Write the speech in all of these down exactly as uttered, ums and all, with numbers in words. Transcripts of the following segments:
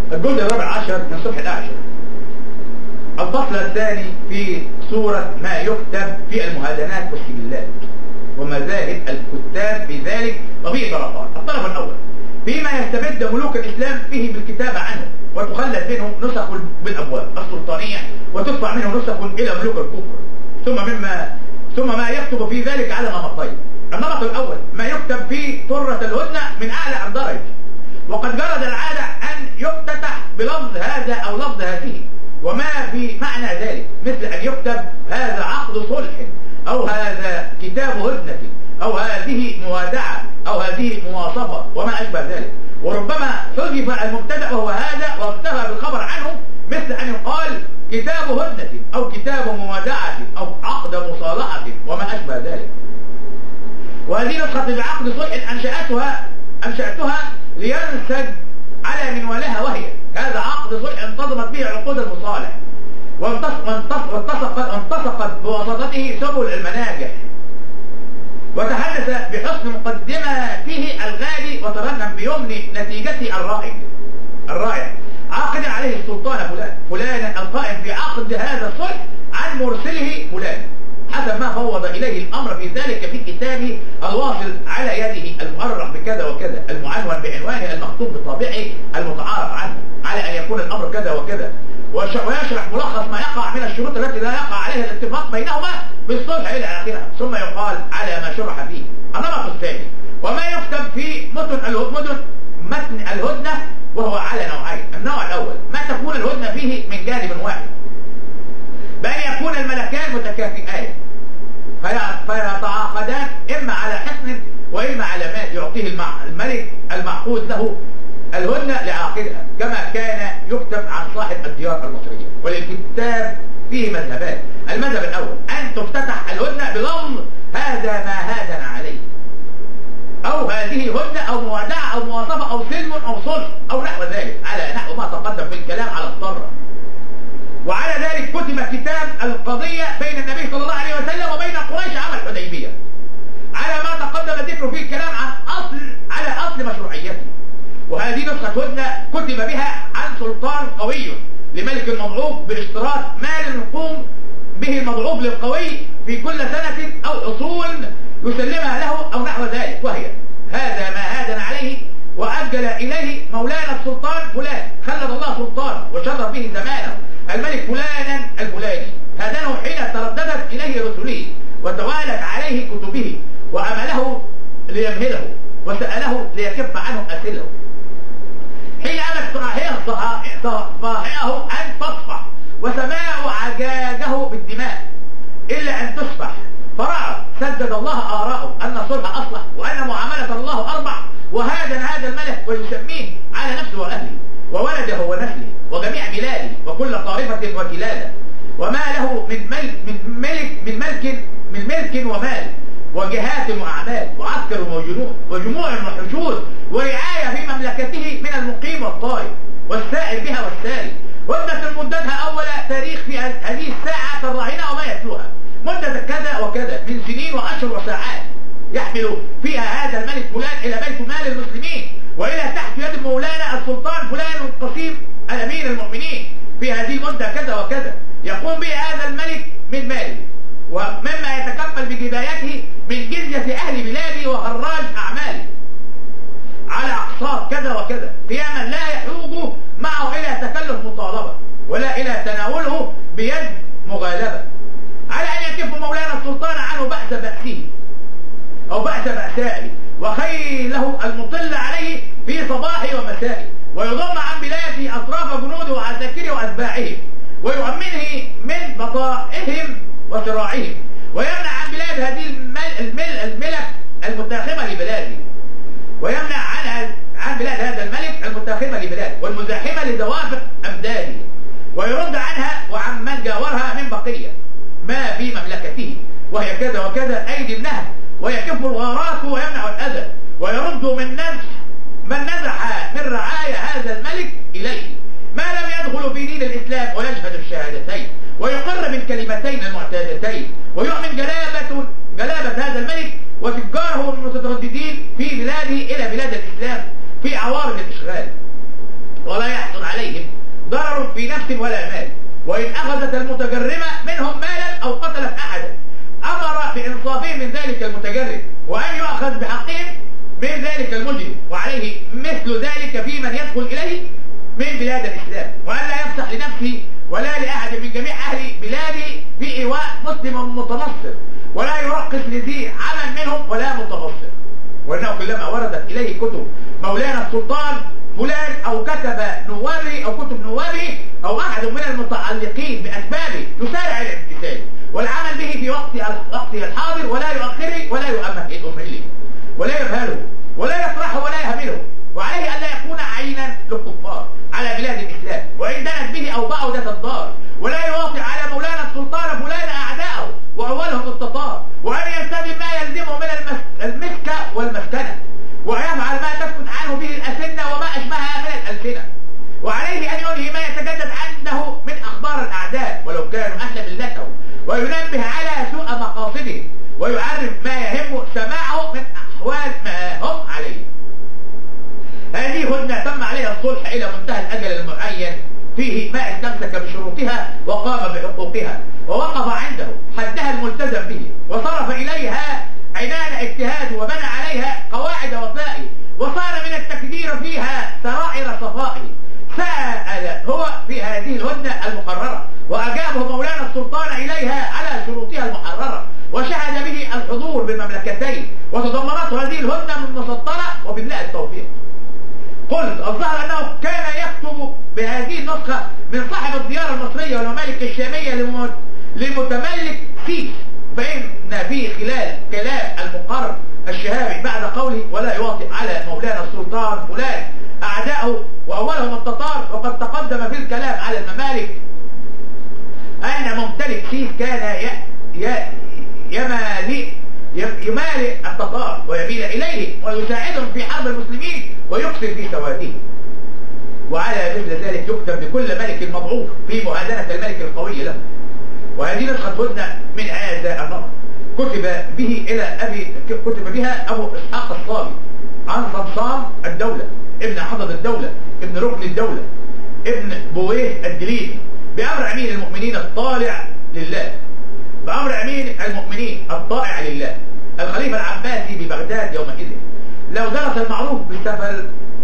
الجزء الرابع عشر من الصفحة العاشرة. الفصل الثاني في سورة ما يكتب في المهادنات والسجلات ومذاهب الكتاب في ذلك وفيه طرفان. الطرف الأول فيما يستبد ملوك الإسلام فيه بالكتابة عنه وتخلد منه نسخ بالأبواب السلطانية وتدفع منه نسخ إلى ملوك الكفر، ثم مما ثم ما يكتب في ذلك على نمطين. النمط الأول ما يكتب في طرة الهدنة من أعلى عن درجة، وقد جرد العادة أن يفتتح بلفظ هذا أو لفظ هذه وما في معنى ذلك، مثل أن يكتب هذا عقد صلح أو هذا كتاب هدنة أو هذه موادعة أو هذه مواصفة وما أشبه ذلك. وربما حذف المبتدأ وهو هذا واكتفى بالخبر عنه، مثل أن يقال كتاب هدنة أو كتاب موادعة أو عقد مصالحة وما أشبه ذلك. وهذه نسخة بعقد صلح أنشأتها أنشأتها لينسج على منوالها، وهي هذا عقد صلح انتظمت به عقود المصالح وانتسقت بواسطته سبل المناجح، وتحدث بحسن مقدمته الغالي وترنم بيمن نتيجته الرائع الرائع عاقدا عليه السلطان فلان فلانا القائم في عقد هذا الصلح عن مرسله فلان، حسب ما فوض إليه الأمر في ذلك في كتابه الواصل على يده المؤرخ بكذا وكذا المعنون بعنوانه المكتوب بطابعه المتعارف عنه على أن يكون الأمر كذا وكذا، ويشرح ملخص ما يقع من الشروط التي لا يقع عليها الاتفاق بينهما بالصلح إلى آخرها، ثم يقال على ما شرح فيه. النمط الثاني وما يكتب في متن المدن متن الهدنة، وهو على نوعين. النوع الأول ما تكون الهدنة فيه من جانب واحد، بأن يكون الملكان متكافئان فيتعاقدان إما على حصن وإما على مال يعطيه الملك المعقود له الهدنة لعاقدها، كما كان يكتب عن صاحب الديار المصرية. وللكتاب فيه مذهبان. المذهب الأول أن تفتتح الهدنة بلفظ هذا ما هادن عليه، أو هذه هدنة أو موادعة أو مواصفة أو سلم أو صلح أو نحو ذلك، على نحو ما تقدم في الكلام على الضرة. وعلى ذلك كتب كتاب القضية بين النبي صلى الله عليه وسلم وبين قريش عام الحديبية، على ما تقدم ذكره فيه الكلام عن أصل على أصل مشروعيته. وهذه نسخة هدنة كتب بها عن سلطان قوي لملك المضعوف باشتراط مال يقوم به المضعوف للقوي في كل سنة أو أصول يسلمها له أو نحو ذلك، وهي هذا ما هادن عليه وأجل إليه مولانا السلطان فلان خلد الله سلطانه وشرف به زمانه الملك فلانا الفلاني، هادنه حين ترددت إليه رسله وتوالت عليه كتبه وأمله ليمهله وسأله ليكف عنه أسله، حين أمت صاحعه أن تصفح وسماع عجاجه بالدماء إلا أن تسفح، فرأى سدد الله آراءه أن الصلح أصلح وأن معاملة الله أربع، وهادن هذا الملك ويسميه على نفسه وأهله وولده ونسله وجميع بلاده وكل طائفة وكلالة، وما له من ملك من ملك من ملك من ملك ومال وجهات وأعمال وعسكر وجنود وجموع وحشود ورعاية في مملكته من المقيم والطائف والسائر بها والساري، مدة مدتها أول تاريخ في هذه الساعة الراهنة وما يتلوها مدة كذا وكذا من سنين وأشهر وساعات، يحمل فيها هذا الملك فلان إلى بيت مال المسلمين وإلى تحت يد مولانا السلطان فلان القسيم الأمير المؤمنين في هذه المدة كذا وكذا، يقوم به هذا الملك من ماله ومما يتكفل بجبايته من جزية أهل بلاده وخراج أعماله على أقساط كذا وكذا، قياما لا يحوج معه إلى تكلف مطالبة ولا إلى تناوله بيد مغالبة، على أن يكف مولانا السلطان عنه بأس بأسه أو بأس بأسائه وخيله المطل عليه في صباحه ومسائه، ويضم عن بلاده أطراف جنوده وعساكره وأتباعهم ويؤمنه من بطائهم وصراعهم، ويمنع عن بلاد هذه المل الملك المتاخمة لبلاده، ويمنع عنها عن بلاد هذا الملك المتاخمة لبلاده والمزاحمة لدوافق أمداده، ويرد عنها وعن من جاورها من بقية ما في مملكته وهي كذا وكذا أيدي النهب، ويكف الغارات ويمنع الأذى، ويرد من نزح من نزح من رعاية هذا الملك إليه ما لم يدخل في دين الإسلام ويشهد الشهادتين ويقر بالكلمتين المعتادتين، ويؤمن جلابة جلابة هذا الملك وتجاره المترددين نفس ولا مال، وإن أخذت المتجرمة منهم مالا أو قتلت أحدا أمر بإنصافهم من ذلك المتجرم، وأن يؤخذ بحقهم من ذلك المجرم، وعليه مثل ذلك في من يدخل إليه من بلاد الإسلام، وأن لا يفسح لنفسه ولا لأحد من جميع أهل بلاده في إيواء مسلم متنصر، ولا يرقص لذي عمل منهم ولا متبصر. وإنه كلما وردت إليه كتب مولانا السلطان فلان أو كتب نوابه أو كتب نوابه أو أحد من المتعلقين بأسبابه يسارع الامتثال والعمل به في وقت وقته الحاضر، ولا يؤخره ولا يؤمهله ولا يبهله ولا يفرحه ولا يهمله، وعليه أن لا يكون عينا للكفار على بلاد الإسلام وإن دنت به أو بعدت الدار، ولا يواطئ على مولانا السلطان فلان أعداءه وأولهم التتار، وأن ينتبه ما يلزمه من المسكة والمسكنة، ويفعل ما تسكت عنه به الأسنة وما أشبهها من الألسنة، وعليه أن ينهي ما يتجدد عنده من أخبار الأعداء ولو كانوا أهل ملته، وينبه على سوء مقاصده، ويعرف ما يهم سماعه من أحوال ما هم عليه. هذه هدنة تم عليها الصلح إلى منتهى الأجل المعين فيه ما استمسك بشروطها وقام بحقوقها ووقف عنده حدها الملتزم به، وصرف إليها عنان اجتهاد وبنى عليها قواعد وسائل، وصار من التكدير فيها سرائر صفائه. سأل هو في هذه الهدنة المقررة وأجابه مولانا السلطان إليها على شروطها المحررة، وشهد به الحضور بالمملكتين، وتضمنته هذه الهدنة من مسطرة وبالله التوفيق. قلت الظاهر أنه كان يكتب بهذه النسخة من صاحب الديار المصرية والممالك الشامية لمتملك سيس، فإن في خلال كلام المقرر الشهابي بعد قوله ولا يواطئ على مولانا السلطان فلان أعداءه وأولهم التتار، وقد تقدم في الكلام على الممالك أن ممتلك سيس كان يمالئ يمالئ التتار ويميل إليه ويساعدهم في حرب المسلمين ويكسر في سواده، وعلى مثل ذلك يكتب لكل ملك مضعوف في مهادنة الملك القوي له. وهذه نسخة هدنة من هذا النمط كتب به إلى أبي كتب بها أبو إسحاق الصابي عن صمصام الدولة ابن حضر الدولة ابن ركن الدولة ابن بويه الدليلي بأمر أمير المؤمنين الطالع لله بأمر أمير المؤمنين الطائع لله الخليفة العباسي ببغداد يومئذ، لو درس المعروف بسفل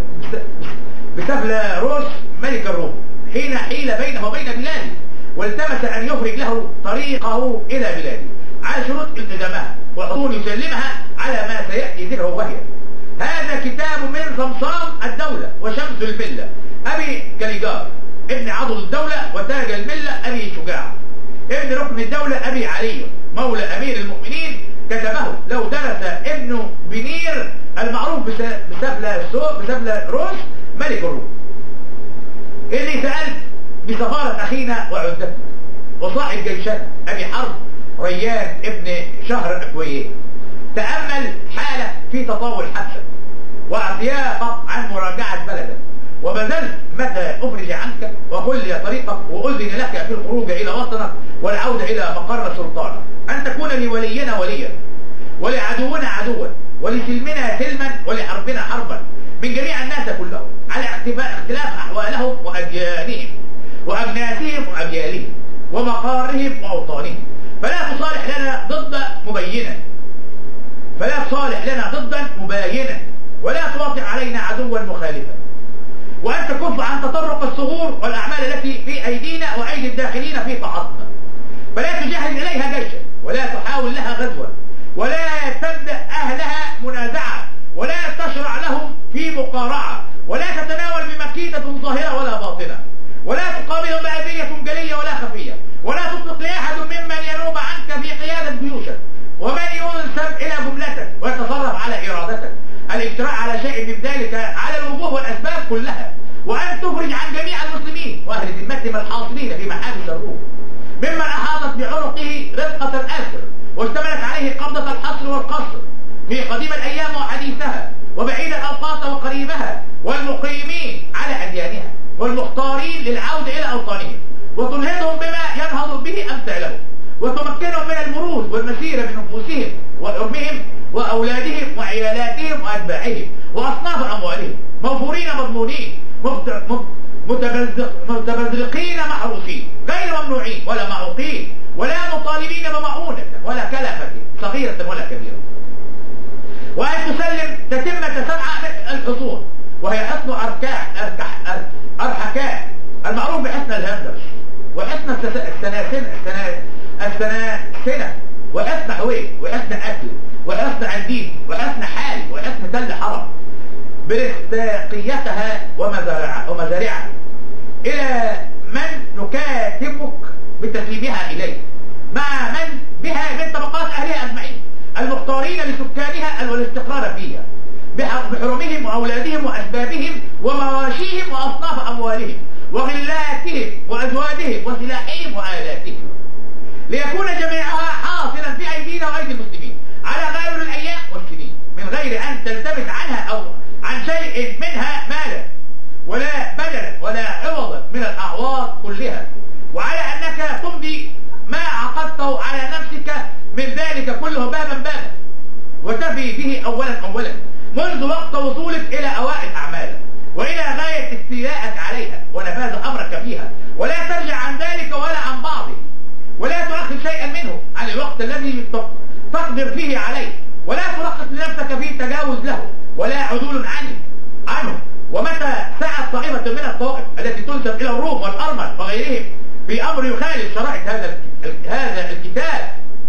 بسفلاروس ملك الروم حين حيل بينه وبين بلاده، والتمس أن يخرج له طريقه إلى بلاده على شروط التزامها وحصول يسلمها على ما سيأتي ذكره وهي. هذا كتاب من صمصام الدولة وشمس الملة أبي كاليجار ابن عضد الدولة وتاج الملة أبي شجاع ابن ركن الدولة أبي علي مولى أمير المؤمنين، كتبه لو درس ابن بنير المعروف بسفلاروس ملك الروم. اللي سألت بسفارة أخينا وعزتنا وصاحب جيشنا أبي حرب ريان ابن شهر أكويه، تأمل حالة في تطاول حبسك واعتياقك عن مراجعة بلدك، وبذلت متى أفرج عنك وخلي طريقك وأذن لك في الخروج إلى وطنك والعودة إلى مقر سلطانك، أن تكون لولينا وليا ولعدونا عدوا ولسلمنا سلما ولحربنا حربا من جميع الناس كلهم على اختلاف أحوالهم وأديانهم وأجناسهم وأجيالهم ومقارهم وأوطانهم، فلا تصالح لنا ضد مبينا فلا تصالح لنا ضدا مباينا ولا تواطئ علينا عدوا مخالفا، وأن تكف عن تطرق الثغور والأعمال التي في أيدينا وأيدي الداخلين في طاعتنا، فلا تجهز إليها جيشا ولا تحاول لها غزوا ولا تبدأ أهلها منازعة ولا تشرع لهم في مقارعة ولا تتناول بمكيدة ظاهرة ولا باطنة ولا تقابلهم بأذية جلية ولا خفية ولا تطلق لأحد ممن ينوب عنك في قيادة جيوشك ومن ينسب إلى جملتك ويتصرف على إرادتك الاجتراء على شيء من ذلك على الوجوه والأسباب كلها، وأن تخرج عن جميع المسلمين وأهل ذمتهم الحاصلين في محابس الروم ممن أحاطت بعرقه رفقة الآخر واشتملت عليه قبضة الحصر والقصر في قديم الأيام وحديثها وبعيد الأوقات وقريبها والمقيمين على أديانها والمختارين للعودة إلى أوطانهم، وتنهضهم بما ينهض به أمثالهم وتمكنهم من المروج والمسيرة بنفوسهم وأمهم وأولادهم وعيالاتهم وأتباعهم وأصناف أموالهم موفورين مضمونين متبزق متبذرقين محروسين غير ممنوعين ولا معوقين ولا مطالبين بمعونة ولا كلفة صغيرة ولا كبيرة. وأن تسلم تتمة سبعة الحصون وهي حصن أركاع أرحكاء المعروف بحصن الهندش وحصن السناسنة السناسنة وحصن حويل وحصن أكل وحصن عندين وحصن حالي وحصن تل حرم برستاقيتها ومزارعها ومزارعها إلى من نكاتبك بتسليمها إليه مع من بها من طبقات أهلها أجمعين المختارين لسكانها والاستقرار فيها بحرمهم وأولادهم وأسبابهم ومواشيهم وأصناف أموالهم وغلاتهم وأزواجهم وسلاحهم وآلاتهم ليكون جميعها حاصلا في أيدينا وأيدي المسلمين على غير الأيام والسنين من غير أن تلتفت عنها أو عن شيء منها مالا ولا بدلا ولا عوضا من الأعواض كلها وعلى أنك تمضي ما عقدته على نفسك من ذلك كله بابا بابا وتفي به أولا أولا منذ وقت وصولك إلى أوائل أعمالك وإلى غاية استيلاءك عليها ونفاذ أمرك فيها ولا ترجع عن ذلك ولا عن بعضه ولا تؤخر شيئا منه عن الوقت الذي تقدر فيه عليه ولا ترخص لنفسك في تجاوز له ولا عدول عنه عنه ومتى سعت طائفة من الطوائف التي تنسب إلى الروم والأرمن وغيرهم في أمر يخالف شرائع هذا هذا الكتاب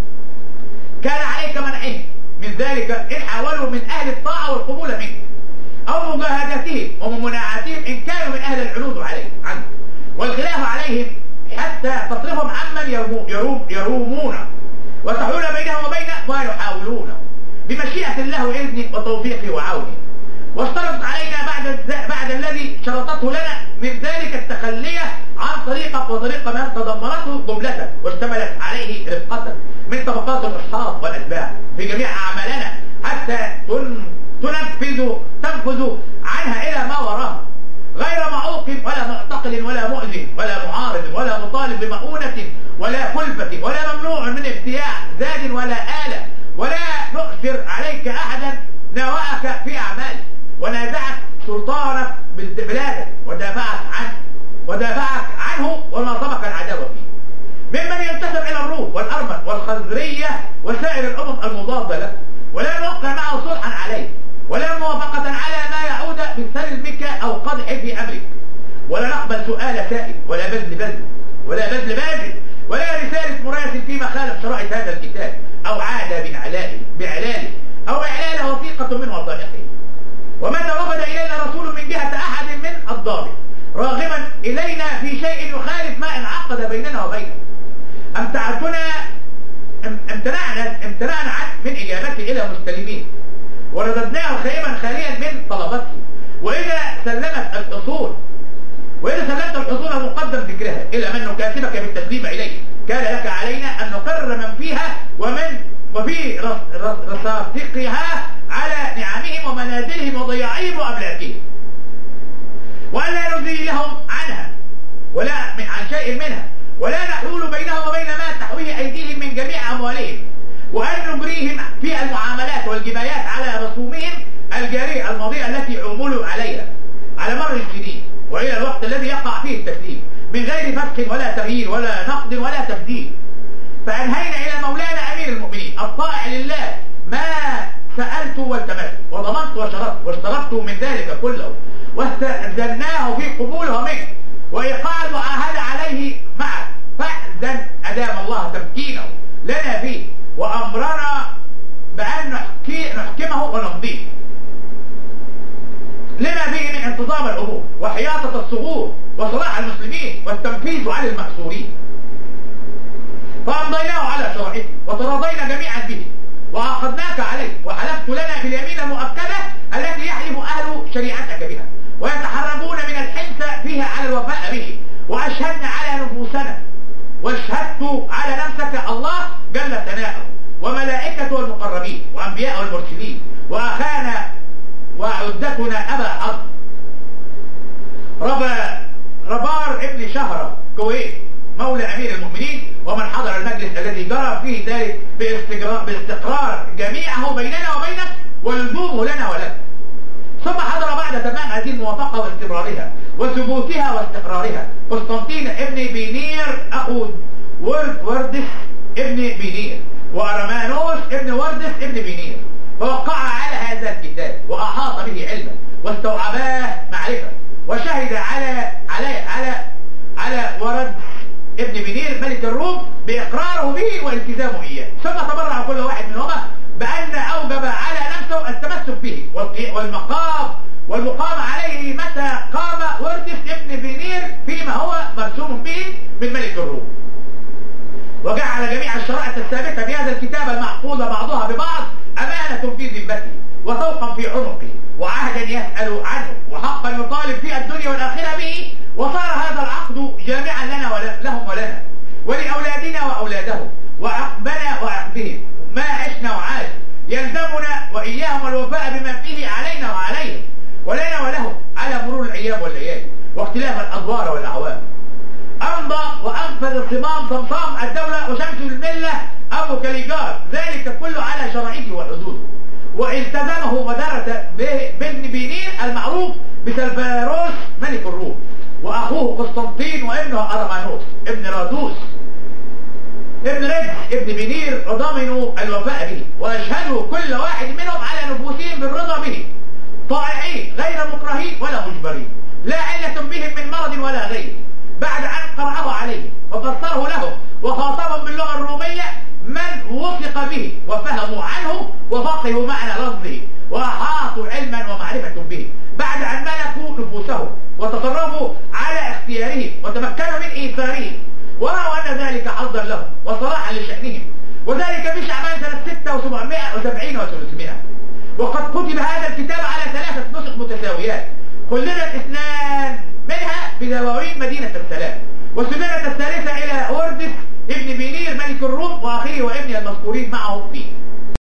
كان عليك منعهم من ذلك إن حاولوا من أهل الطاعة والقبول منه أو مجاهدتهم ومناعتهم إن كانوا من أهل العنود عليه عنه والخلاف عليهم حتى تصرفهم عمن يروم يرومون وتحول بينهم وبين ما يحاولونه بمشيئة الله وإذنه وتوفيقه وعونه واشترطت علينا بعد بعد الذي شرطته لنا من ذلك التخلية عن طريقة وطريقة ما تضمنته جملة واشتملت عليه رفقة من طبقات الأصحاب والأتباع في جميع أعمالنا حتى تنفذ تنفذ عنها إلى ما وراها غير معوق ولا معتقل ولا مؤذن ولا معارض ولا مطالب بمؤونة ولا كلفة ولا ممنوع من ابتياع زاد ولا آلة ولا نؤثر عليك أحدا نواءك في أعمالك ونازعك سلطانك بلادك ودافعك عنه ودافعك عنه وناصبك العداوة فيه ممن ينتسب إلى الروم والأرمن والخزرية وسائر الأمم المضادة له ولا نوقع معه صلحا عليه ولا موافقة على ما يعود بسلمك أو قدح في أمرك ولا نقبل سؤال سائل ولا بذل بذل ولا بذل باذل ولا رسالة مراسل فيما خالف شرائع هذا الكتاب أو عاد بعلاله بعلاله أو إعلان وثيقة من وثائقه ومتى وفد إلينا رسول من جهة أحد من الضابط راغبا إلينا في شيء يخالف ما انعقد بيننا وبينه امتعتنا امتنعنا امتنعنا عنه من إجابته إلى مستلمين ورددناه خائبا خاليا من طلبته وإذا سلمت الأصول وإذا سلمت الأصول مقدم ذكرها إلى من نكاتبك بالتسليم إليه كان لك علينا أن نقر من فيها ومن وفي رصاصقها على نعمهم ومنازلهم وضياعهم وأملاكهم وأن لا نزيل لهم عنها ولا عن شيء منها ولا نحول بينهم وبين ما تحويه أيديهم من جميع أموالهم وأن نجريهم في المعاملات والجبايات على رسومهم الجارية الماضية التي عملوا عليها على مر السنين وإلى الوقت الذي يقع فيه التسليم من غير فسخ ولا تغيير ولا نقد ولا تبديل فأنهينا إلى مولانا أمير المؤمنين الطائع لله ما سألت والتمست وضمنت وشرطت واشترطت من ذلك كله واستأذناه في قبوله منه وإيقاع المعاهدة عليه معه فأذن أدام الله تمكينه لنا فيه وأمرنا بأن نحكي نحكمه ونمضيه لما فيه من انتظام الأمور وحياطة الثغور وصلاح المسلمين والتنفيذ عن المأسورين فأمضيناه على شرعه وتراضينا جميعا به وعقدناك عليه وحلفت لنا باليمين المؤكدة التي يحلف أهل شريعتك بها ويتحربون من الحنث فيها على الوفاء به وأشهدنا على نفوسنا واشهدت على نفسك الله جل ثناؤه وملائكته المقربين وأنبياء المرسلين وأخانا وعدتنا أبا حرب ربا ربار ابن شهرة كويت مولى أمير المؤمنين ومن حضر المجلس الذي جرى فيه ذلك باستقرار جميعه بيننا وبينك ولزومه لنا ولك ثم حضر بعد تمام هذه الموافقة واستمرارها وثبوتها واستقرارها. قسطنطين ابن بينير أخو ورد وردس ابن بينير، وأرمانوس ابن وردس ابن بينير، فوقع على هذا الكتاب وأحاط به علما واستوعباه معرفة، وشهد على على على على ورد ابن بينير ملك الروم بإقراره به والتزامه إياه، ثم تبرع كل واحد منهما بأن أوجب على نفسه التمسك به والمقام والمقام عليه متى قام وردس ابن بينير فيما هو مرسوم به من ملك الروم. وجعل جميع الشرائط الثابتة بهذا الكتاب المعقودة بعضها ببعض أمانة في ذمته وطوقا في عنقه وعهدا يسأل عنه وحقا يطالب في الدنيا والآخرة به. وصار هذا العقد جامعا لنا ولهم ولنا ولأولادنا وأولادهم وعقبنا وعقبهم ما عشنا وعاش، يلزمنا وإياهم الوفاء بما فيه علينا وعليهم ولنا ولهم على مرور الأيام والليالي واختلاف الأدوار والأعوام. أمضى وأنفذ الصمام صمصام الدولة وشمس الملة أبو كليجار ذلك كله على شرائطه وحدوده، والتزمه ودرس بابن بينير المعروف بسلفاروس ملك الروم، وأخوه قسطنطين وابنه أرمانوس ابن رادوس ابن رجس ابن بينير ضمنوا الوفاء به، وأشهدوا كل واحد منهم على نفوسهم بالرضا به طائعين غير مكرهين ولا مجبرين، لا علة بهم من مرض ولا غيره، بعد أن قرأه عليهم وفسره لهم وخاطبهم باللغة الرومية من وثق به وفهموا عنه وفقهوا معنى لفظه وأحاطوا علما ومعرفة به، بعد أن ملكوا نفوسهم وتصرفوا على اختيارهم وتمكنوا من إيثارهم ورأوا أن ذلك حظا لهم وصلاحا لشأنهم، وذلك في شعبان سنة ستة وسبعمائة وسبعين وثلاثمائة. وقد كتب هذا الكتاب على ثلاثة نسخ متساويات، خلدت اثنان منها بدواوين مدينة السلام، وسلمت الثالثة إلى وردس ابن بينير ملك الروم وأخيه وابنه المذكورين معه فيه.